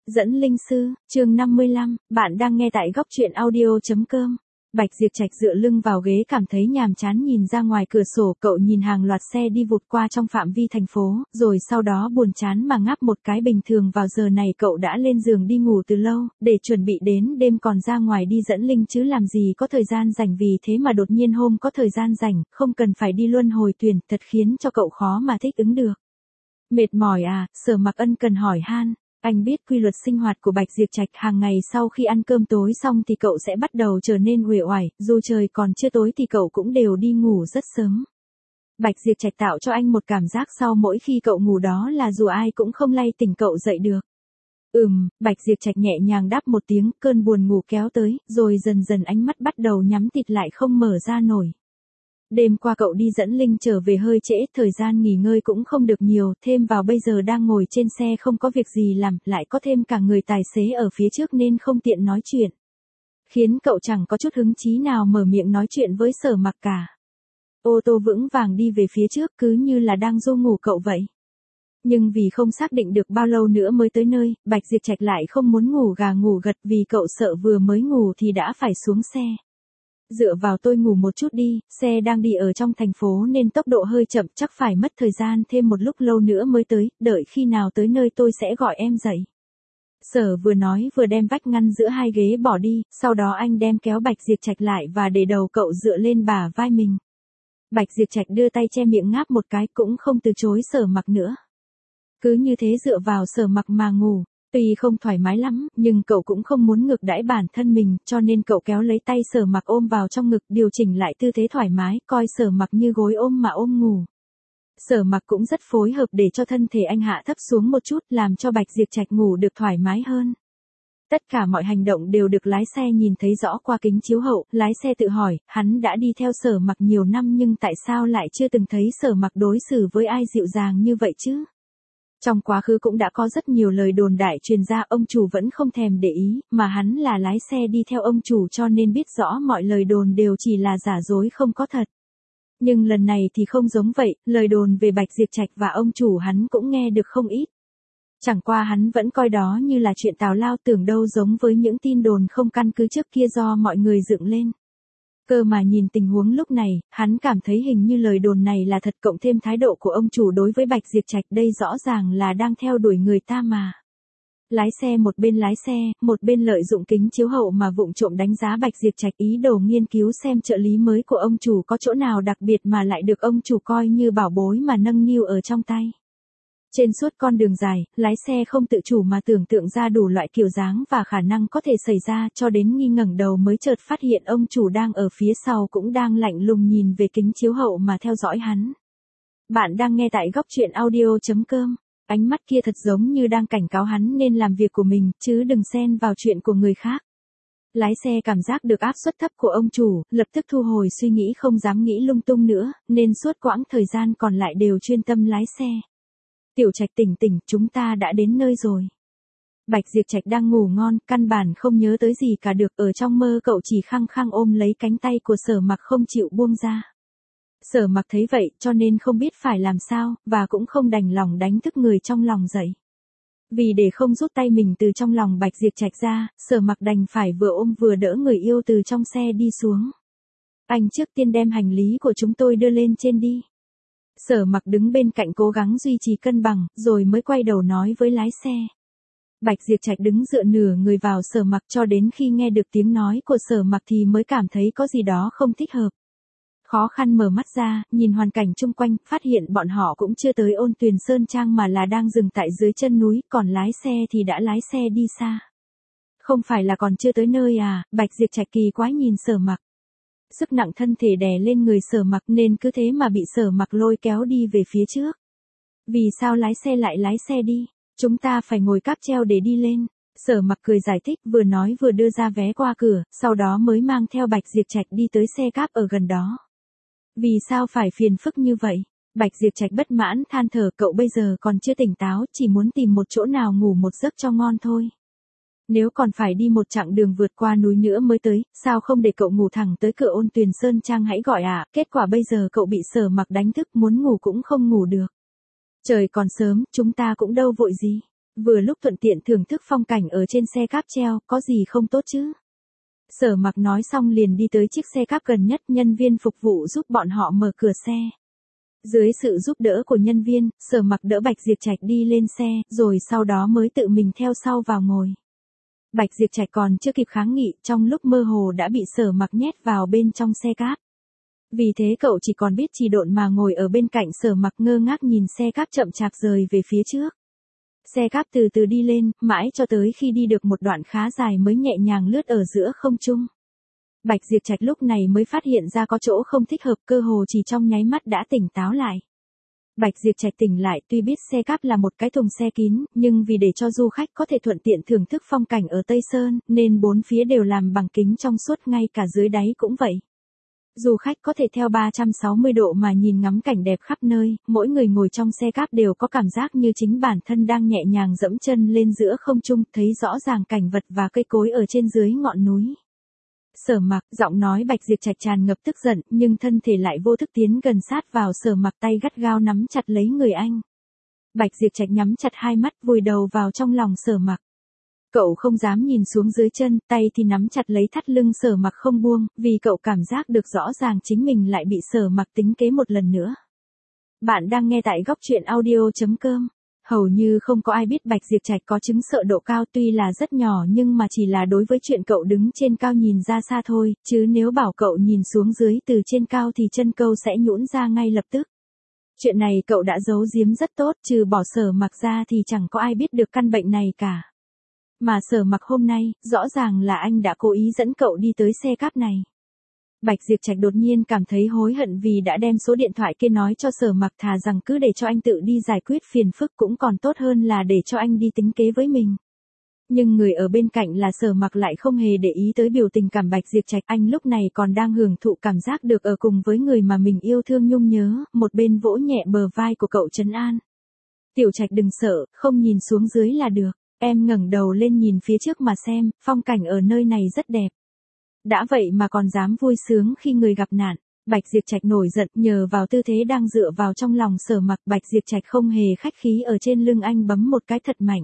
Dẫn linh sư, chương 55, bạn đang nghe tại góc truyện audio.com. Bạch Diệp Trạch dựa lưng vào ghế cảm thấy nhàm chán nhìn ra ngoài cửa sổ, cậu nhìn hàng loạt xe đi vụt qua trong phạm vi thành phố, rồi sau đó buồn chán mà ngáp một cái. Bình thường vào giờ này cậu đã lên giường đi ngủ từ lâu, để chuẩn bị đến đêm còn ra ngoài đi dẫn linh chứ làm gì có thời gian rảnh, vì thế mà đột nhiên hôm có thời gian rảnh, không cần phải đi luân hồi tuyển, thật khiến cho cậu khó mà thích ứng được. Mệt mỏi à? Sở Mặc ân cần hỏi han. Anh biết quy luật sinh hoạt của Bạch Diệp Trạch, hàng ngày sau khi ăn cơm tối xong thì cậu sẽ bắt đầu trở nên uể oải, dù trời còn chưa tối thì cậu cũng đều đi ngủ rất sớm. Bạch Diệp Trạch tạo cho anh một cảm giác sau mỗi khi cậu ngủ đó là dù ai cũng không lay tỉnh cậu dậy được. Bạch Diệp Trạch nhẹ nhàng đáp một tiếng, cơn buồn ngủ kéo tới, rồi dần dần ánh mắt bắt đầu nhắm tịt lại không mở ra nổi. Đêm qua cậu đi dẫn linh trở về hơi trễ, thời gian nghỉ ngơi cũng không được nhiều, thêm vào bây giờ đang ngồi trên xe không có việc gì làm, lại có thêm cả người tài xế ở phía trước nên không tiện nói chuyện. Khiến cậu chẳng có chút hứng chí nào mở miệng nói chuyện với Sở Mặc cả. Ô tô vững vàng đi về phía trước cứ như là đang ru ngủ cậu vậy. Nhưng vì không xác định được bao lâu nữa mới tới nơi, Bạch Diệp Trạch lại không muốn ngủ gà ngủ gật vì cậu sợ vừa mới ngủ thì đã phải xuống xe. Dựa vào tôi ngủ một chút đi, xe đang đi ở trong thành phố nên tốc độ hơi chậm, chắc phải mất thời gian thêm một lúc lâu nữa mới tới, đợi khi nào tới nơi tôi sẽ gọi em dậy. Sở vừa nói vừa đem vách ngăn giữa hai ghế bỏ đi, sau đó anh đem kéo Bạch Diệp Trạch lại và để đầu cậu dựa lên bả vai mình. Bạch Diệp Trạch đưa tay che miệng ngáp một cái cũng không từ chối Sở Mặc nữa. Cứ như thế dựa vào Sở Mặc mà ngủ. Tuy không thoải mái lắm, nhưng cậu cũng không muốn ngược đãi bản thân mình, cho nên cậu kéo lấy tay Sở Mặc ôm vào trong ngực, điều chỉnh lại tư thế thoải mái, coi Sở Mặc như gối ôm mà ôm ngủ. Sở Mặc cũng rất phối hợp để cho thân thể anh hạ thấp xuống một chút, làm cho Bạch Diệp Trạch ngủ được thoải mái hơn. Tất cả mọi hành động đều được lái xe nhìn thấy rõ qua kính chiếu hậu, lái xe tự hỏi, hắn đã đi theo Sở Mặc nhiều năm nhưng tại sao lại chưa từng thấy Sở Mặc đối xử với ai dịu dàng như vậy chứ? Trong quá khứ cũng đã có rất nhiều lời đồn đại truyền ra, ông chủ vẫn không thèm để ý, mà hắn là lái xe đi theo ông chủ cho nên biết rõ mọi lời đồn đều chỉ là giả dối không có thật. Nhưng lần này thì không giống vậy, lời đồn về Bạch Diệp Trạch và ông chủ hắn cũng nghe được không ít. Chẳng qua hắn vẫn coi đó như là chuyện tào lao, tưởng đâu giống với những tin đồn không căn cứ trước kia do mọi người dựng lên. Cơ mà nhìn tình huống lúc này, hắn cảm thấy hình như lời đồn này là thật, cộng thêm thái độ của ông chủ đối với Bạch Diệp Trạch, đây rõ ràng là đang theo đuổi người ta mà. Lái xe một bên lái xe, một bên lợi dụng kính chiếu hậu mà vụng trộm đánh giá Bạch Diệp Trạch, ý đồ nghiên cứu xem trợ lý mới của ông chủ có chỗ nào đặc biệt mà lại được ông chủ coi như bảo bối mà nâng niu ở trong tay. Trên suốt con đường dài, lái xe không tự chủ mà tưởng tượng ra đủ loại kiểu dáng và khả năng có thể xảy ra, cho đến nghi ngẩng đầu mới chợt phát hiện ông chủ đang ở phía sau cũng đang lạnh lùng nhìn về kính chiếu hậu mà theo dõi hắn. Bạn đang nghe tại góc truyện audio.com. Ánh mắt kia thật giống như đang cảnh cáo hắn nên làm việc của mình, chứ đừng xen vào chuyện của người khác. Lái xe cảm giác được áp suất thấp của ông chủ, lập tức thu hồi suy nghĩ, không dám nghĩ lung tung nữa, nên suốt quãng thời gian còn lại đều chuyên tâm lái xe. Tiểu Trạch tỉnh tỉnh, chúng ta đã đến nơi rồi. Bạch Diệp Trạch đang ngủ ngon, căn bản không nhớ tới gì cả được, ở trong mơ cậu chỉ khăng khăng ôm lấy cánh tay của Sở Mặc không chịu buông ra. Sở Mặc thấy vậy, cho nên không biết phải làm sao, và cũng không đành lòng đánh thức người trong lòng dậy. Vì để không rút tay mình từ trong lòng Bạch Diệp Trạch ra, Sở Mặc đành phải vừa ôm vừa đỡ người yêu từ trong xe đi xuống. Anh trước tiên đem hành lý của chúng tôi đưa lên trên đi. Sở Mặc đứng bên cạnh cố gắng duy trì cân bằng, rồi mới quay đầu nói với lái xe. Bạch Diệp Trạch đứng dựa nửa người vào Sở Mặc, cho đến khi nghe được tiếng nói của Sở Mặc thì mới cảm thấy có gì đó không thích hợp. Khó khăn mở mắt ra, nhìn hoàn cảnh chung quanh, phát hiện bọn họ cũng chưa tới Ôn Tuyền Sơn Trang mà là đang dừng tại dưới chân núi, còn lái xe thì đã lái xe đi xa. Không phải là còn chưa tới nơi à? Bạch Diệp Trạch kỳ quái nhìn Sở Mặc. Sức nặng thân thể đè lên người Sở Mặc nên cứ thế mà bị Sở Mặc lôi kéo đi về phía trước. Vì sao lái xe lại lái xe đi? Chúng ta phải ngồi cáp treo để đi lên. Sở Mặc cười giải thích, vừa nói vừa đưa ra vé qua cửa, sau đó mới mang theo Bạch Diệp Trạch đi tới xe cáp ở gần đó. Vì sao phải phiền phức như vậy? Bạch Diệp Trạch bất mãn than thở, cậu bây giờ còn chưa tỉnh táo, chỉ muốn tìm một chỗ nào ngủ một giấc cho ngon thôi. Nếu còn phải đi một chặng đường vượt qua núi nữa mới tới, sao không để cậu ngủ thẳng tới cửa Ôn Tuyền Sơn Trang hãy gọi ạ, kết quả bây giờ cậu bị Sở Mặc đánh thức, muốn ngủ cũng không ngủ được. Trời còn sớm, chúng ta cũng đâu vội gì. Vừa lúc thuận tiện thưởng thức phong cảnh ở trên xe cáp treo, có gì không tốt chứ? Sở Mặc nói xong liền đi tới chiếc xe cáp gần nhất, nhân viên phục vụ giúp bọn họ mở cửa xe. Dưới sự giúp đỡ của nhân viên, Sở Mặc đỡ Bạch Diệp Trạch đi lên xe, rồi sau đó mới tự mình theo sau vào ngồi. Bạch Diệp Trạch còn chưa kịp kháng nghị, trong lúc mơ hồ đã bị Sở Mặc nhét vào bên trong xe cáp. Vì thế cậu chỉ còn biết trì độn mà ngồi ở bên cạnh Sở Mặc, ngơ ngác nhìn xe cáp chậm chạp rời về phía trước. Xe cáp từ từ đi lên, mãi cho tới khi đi được một đoạn khá dài mới nhẹ nhàng lướt ở giữa không trung. Bạch Diệp Trạch lúc này mới phát hiện ra có chỗ không thích hợp, cơ hồ chỉ trong nháy mắt đã tỉnh táo lại. Bạch Diệp Trạch tỉnh lại, tuy biết xe cáp là một cái thùng xe kín, nhưng vì để cho du khách có thể thuận tiện thưởng thức phong cảnh ở Tây Sơn, nên bốn phía đều làm bằng kính trong suốt, ngay cả dưới đáy cũng vậy. Du khách có thể theo 360 độ mà nhìn ngắm cảnh đẹp khắp nơi, mỗi người ngồi trong xe cáp đều có cảm giác như chính bản thân đang nhẹ nhàng dẫm chân lên giữa không trung, thấy rõ ràng cảnh vật và cây cối ở trên dưới ngọn núi. Sở Mặc, giọng nói Bạch Diệp Trạch tràn ngập tức giận, nhưng thân thể lại vô thức tiến gần sát vào Sở Mặc, tay gắt gao nắm chặt lấy người anh. Bạch Diệp Trạch nhắm chặt hai mắt, vùi đầu vào trong lòng Sở Mặc. Cậu không dám nhìn xuống dưới chân, tay thì nắm chặt lấy thắt lưng Sở Mặc không buông, vì cậu cảm giác được rõ ràng chính mình lại bị Sở Mặc tính kế một lần nữa. Bạn đang nghe tại góc truyện audio.com. Hầu như không có ai biết Bạch Diệp Trạch có chứng sợ độ cao, tuy là rất nhỏ nhưng mà chỉ là đối với chuyện cậu đứng trên cao nhìn ra xa thôi, chứ nếu bảo cậu nhìn xuống dưới từ trên cao thì chân cậu sẽ nhũn ra ngay lập tức. Chuyện này cậu đã giấu giếm rất tốt, trừ bỏ Sở Mặc ra thì chẳng có ai biết được căn bệnh này cả. Mà Sở Mặc hôm nay, rõ ràng là anh đã cố ý dẫn cậu đi tới xe cáp này. Bạch Diệp Trạch đột nhiên cảm thấy hối hận vì đã đem số điện thoại kia nói cho Sở Mặc, thà rằng cứ để cho anh tự đi giải quyết phiền phức cũng còn tốt hơn là để cho anh đi tính kế với mình. Nhưng người ở bên cạnh là Sở Mặc lại không hề để ý tới biểu tình cảm Bạch Diệp Trạch, anh lúc này còn đang hưởng thụ cảm giác được ở cùng với người mà mình yêu thương nhung nhớ, một bên vỗ nhẹ bờ vai của cậu trấn an. Tiểu Trạch đừng sợ, không nhìn xuống dưới là được. Em ngẩng đầu lên nhìn phía trước mà xem, phong cảnh ở nơi này rất đẹp. Đã vậy mà còn dám vui sướng khi người gặp nạn. Bạch Diệp Trạch nổi giận, nhờ vào tư thế đang dựa vào trong lòng Sở Mặc, Bạch Diệp Trạch không hề khách khí ở trên lưng anh bấm một cái thật mạnh.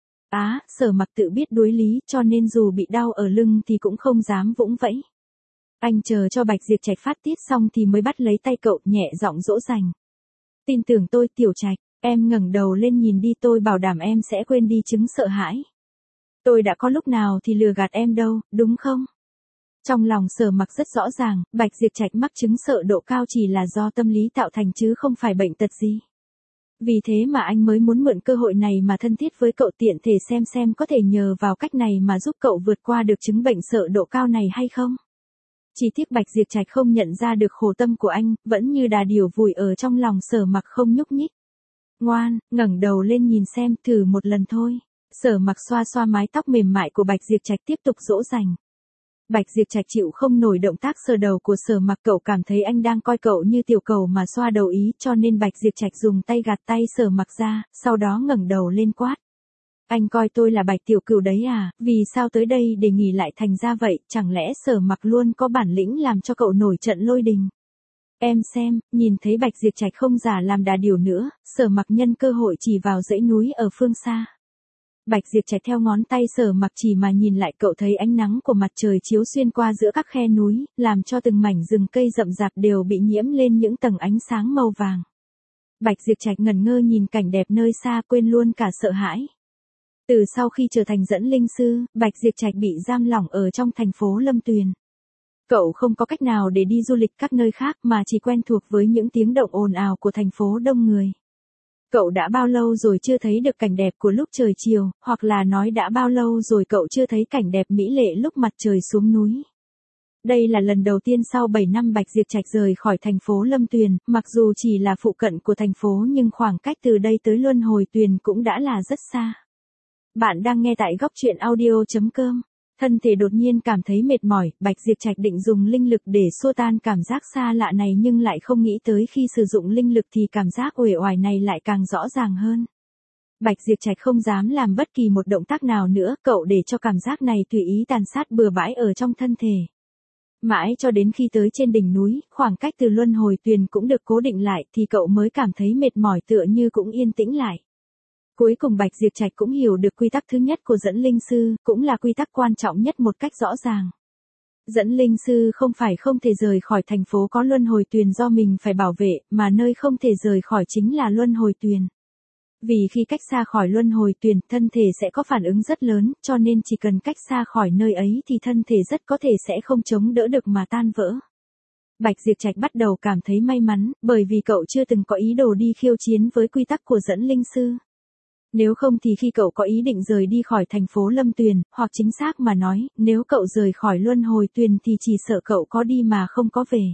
Sở Mặc tự biết đối lý, cho nên dù bị đau ở lưng thì cũng không dám vũng vẫy. Anh chờ cho Bạch Diệp Trạch phát tiết xong thì mới bắt lấy tay cậu, nhẹ giọng dỗ dành. Tin tưởng tôi Tiểu Trạch. Em ngẩng đầu lên nhìn đi, tôi bảo đảm em sẽ quên đi chứng sợ hãi. Tôi đã có lúc nào thì lừa gạt em đâu, đúng không? Trong lòng Sở Mặc rất rõ ràng, Bạch Diệp Trạch mắc chứng sợ độ cao chỉ là do tâm lý tạo thành chứ không phải bệnh tật gì. Vì thế mà anh mới muốn mượn cơ hội này mà thân thiết với cậu, tiện thể xem có thể nhờ vào cách này mà giúp cậu vượt qua được chứng bệnh sợ độ cao này hay không. Chỉ tiếc Bạch Diệp Trạch không nhận ra được khổ tâm của anh, vẫn như đà điểu vùi ở trong lòng Sở Mặc không nhúc nhích. Ngoan, ngẩng đầu lên nhìn xem, thử một lần thôi. Sở Mặc xoa xoa mái tóc mềm mại của Bạch Diệp Trạch tiếp tục dỗ dành. Bạch Diệp Trạch chịu không nổi động tác sờ đầu của Sở Mặc, cậu cảm thấy anh đang coi cậu như tiểu cầu mà xoa đầu ý, cho nên Bạch Diệp Trạch dùng tay gạt tay Sở Mặc ra, sau đó ngẩng đầu lên quát. Anh coi tôi là Bạch tiểu cừu đấy à, vì sao tới đây để nghỉ lại thành ra vậy, chẳng lẽ Sở Mặc luôn có bản lĩnh làm cho cậu nổi trận lôi đình. Em xem, nhìn thấy Bạch Diệp Trạch không giả làm đà điểu nữa, Sở Mặc nhân cơ hội chỉ vào dãy núi ở phương xa. Bạch Diệp Trạch theo ngón tay Sở Mặc chỉ mà nhìn lại, cậu thấy ánh nắng của mặt trời chiếu xuyên qua giữa các khe núi, làm cho từng mảnh rừng cây rậm rạp đều bị nhiễm lên những tầng ánh sáng màu vàng. Bạch Diệp Trạch ngẩn ngơ nhìn cảnh đẹp nơi xa, quên luôn cả sợ hãi. Từ sau khi trở thành dẫn linh sư, Bạch Diệp Trạch bị giam lỏng ở trong thành phố Lâm Tuyền. Cậu không có cách nào để đi du lịch các nơi khác mà chỉ quen thuộc với những tiếng động ồn ào của thành phố đông người. Cậu đã bao lâu rồi chưa thấy được cảnh đẹp của lúc trời chiều, hoặc là nói đã bao lâu rồi cậu chưa thấy cảnh đẹp mỹ lệ lúc mặt trời xuống núi. Đây là lần đầu tiên sau 7 năm Bạch Diệp Trạch rời khỏi thành phố Lâm Tuyền, mặc dù chỉ là phụ cận của thành phố nhưng khoảng cách từ đây tới Luân Hồi Tuyền cũng đã là rất xa. Bạn đang nghe tại góc truyện audio.com. Thân thể đột nhiên cảm thấy mệt mỏi, Bạch Diệp Trạch định dùng linh lực để xua tan cảm giác xa lạ này nhưng lại không nghĩ tới khi sử dụng linh lực thì cảm giác uể oải này lại càng rõ ràng hơn. Bạch Diệp Trạch không dám làm bất kỳ một động tác nào nữa, cậu để cho cảm giác này tùy ý tàn sát bừa bãi ở trong thân thể. Mãi cho đến khi tới trên đỉnh núi, khoảng cách từ Luân Hồi Tuyền cũng được cố định lại thì cậu mới cảm thấy mệt mỏi, tựa như cũng yên tĩnh lại. Cuối cùng Bạch Diệp Trạch cũng hiểu được quy tắc thứ nhất của dẫn linh sư, cũng là quy tắc quan trọng nhất một cách rõ ràng. Dẫn linh sư không phải không thể rời khỏi thành phố có luân hồi tuyền do mình phải bảo vệ, mà nơi không thể rời khỏi chính là luân hồi tuyền. Vì khi cách xa khỏi luân hồi tuyền, thân thể sẽ có phản ứng rất lớn, cho nên chỉ cần cách xa khỏi nơi ấy thì thân thể rất có thể sẽ không chống đỡ được mà tan vỡ. Bạch Diệp Trạch bắt đầu cảm thấy may mắn, bởi vì cậu chưa từng có ý đồ đi khiêu chiến với quy tắc của dẫn linh sư. Nếu không thì khi cậu có ý định rời đi khỏi thành phố Lâm Tuyền, hoặc chính xác mà nói, nếu cậu rời khỏi luân hồi tuyền thì chỉ sợ cậu có đi mà không có về.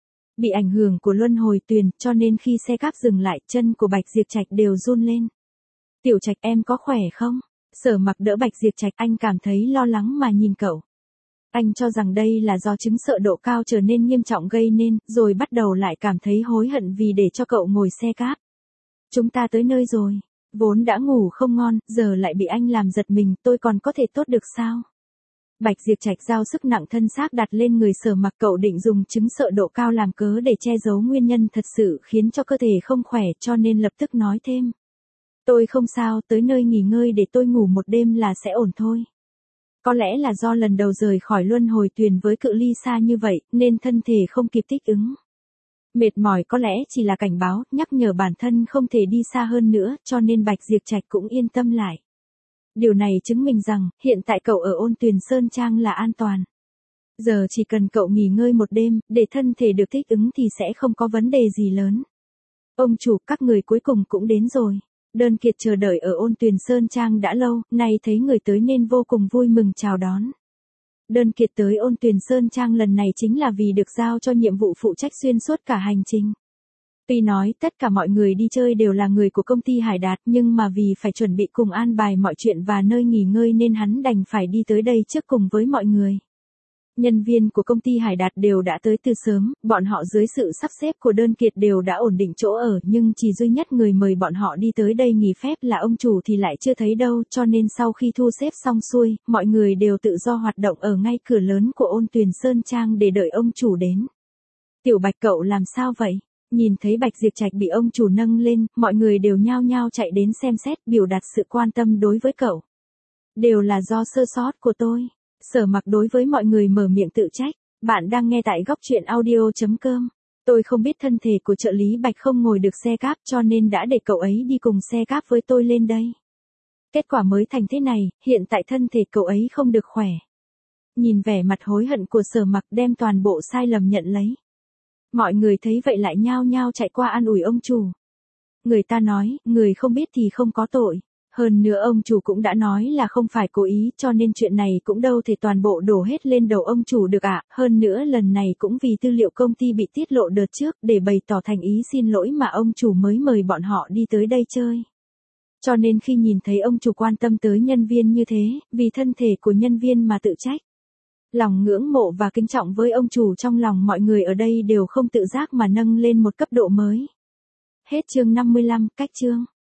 Bị ảnh hưởng của luân hồi tuyền, cho nên khi xe cáp dừng lại, chân của Bạch Diệp Trạch đều run lên. Tiểu Trạch em có khỏe không? Sở Mặc đỡ Bạch Diệp Trạch, anh cảm thấy lo lắng mà nhìn cậu. Anh cho rằng đây là do chứng sợ độ cao trở nên nghiêm trọng gây nên, rồi bắt đầu lại cảm thấy hối hận vì để cho cậu ngồi xe cáp. Chúng ta tới nơi rồi. Vốn đã ngủ không ngon, giờ lại bị anh làm giật mình, tôi còn có thể tốt được sao? Bạch Diệp Trạch giao sức nặng thân xác đặt lên người Sở Mặc, cậu định dùng chứng sợ độ cao làm cớ để che giấu nguyên nhân thật sự khiến cho cơ thể không khỏe, cho nên lập tức nói thêm. Tôi không sao, tới nơi nghỉ ngơi để tôi ngủ một đêm là sẽ ổn thôi. Có lẽ là do lần đầu rời khỏi luân hồi tuyền với cự ly xa như vậy, nên thân thể không kịp thích ứng. Mệt mỏi có lẽ chỉ là cảnh báo, nhắc nhở bản thân không thể đi xa hơn nữa, cho nên Bạch Diệp Trạch cũng yên tâm lại. Điều này chứng minh rằng, hiện tại cậu ở Ôn Tuyền Sơn Trang là an toàn. Giờ chỉ cần cậu nghỉ ngơi một đêm, để thân thể được thích ứng thì sẽ không có vấn đề gì lớn. Ông chủ, các người cuối cùng cũng đến rồi. Đơn Kiệt chờ đợi ở Ôn Tuyền Sơn Trang đã lâu, nay thấy người tới nên vô cùng vui mừng chào đón. Đơn Kiệt tới Ôn Tuyền Sơn Trang lần này chính là vì được giao cho nhiệm vụ phụ trách xuyên suốt cả hành trình. Tuy nói tất cả mọi người đi chơi đều là người của công ty Hải Đạt, nhưng mà vì phải chuẩn bị cùng an bài mọi chuyện và nơi nghỉ ngơi nên hắn đành phải đi tới đây trước cùng với mọi người. Nhân viên của công ty Hải Đạt đều đã tới từ sớm, bọn họ dưới sự sắp xếp của Đơn Kiệt đều đã ổn định chỗ ở, nhưng chỉ duy nhất người mời bọn họ đi tới đây nghỉ phép là ông chủ thì lại chưa thấy đâu, cho nên sau khi thu xếp xong xuôi, mọi người đều tự do hoạt động ở ngay cửa lớn của Ôn Tuyền Sơn Trang để đợi ông chủ đến. Tiểu Bạch, cậu làm sao vậy? Nhìn thấy Bạch Diệp Trạch bị ông chủ nâng lên, mọi người đều nhao nhao chạy đến xem xét, biểu đạt sự quan tâm đối với cậu. Đều là do sơ sót của tôi. Sở Mặc đối với mọi người mở miệng tự trách. Bạn đang nghe tại góc truyện audio.com. Tôi không biết thân thể của trợ lý Bạch không ngồi được xe cáp cho nên đã để cậu ấy đi cùng xe cáp với tôi lên đây. Kết quả mới thành thế này, hiện tại thân thể cậu ấy không được khỏe. Nhìn vẻ mặt hối hận của Sở Mặc đem toàn bộ sai lầm nhận lấy. Mọi người thấy vậy lại nhao nhao chạy qua an ủi ông chủ. Người ta nói, người không biết thì không có tội. Hơn nữa ông chủ cũng đã nói là không phải cố ý, cho nên chuyện này cũng đâu thể toàn bộ đổ hết lên đầu ông chủ được ạ. Hơn nữa lần này cũng vì tư liệu công ty bị tiết lộ đợt trước để bày tỏ thành ý xin lỗi mà ông chủ mới mời bọn họ đi tới đây chơi. Cho nên khi nhìn thấy ông chủ quan tâm tới nhân viên như thế, vì thân thể của nhân viên mà tự trách. Lòng ngưỡng mộ và kính trọng với ông chủ trong lòng mọi người ở đây đều không tự giác mà nâng lên một cấp độ mới. Hết chương 55, cách chương.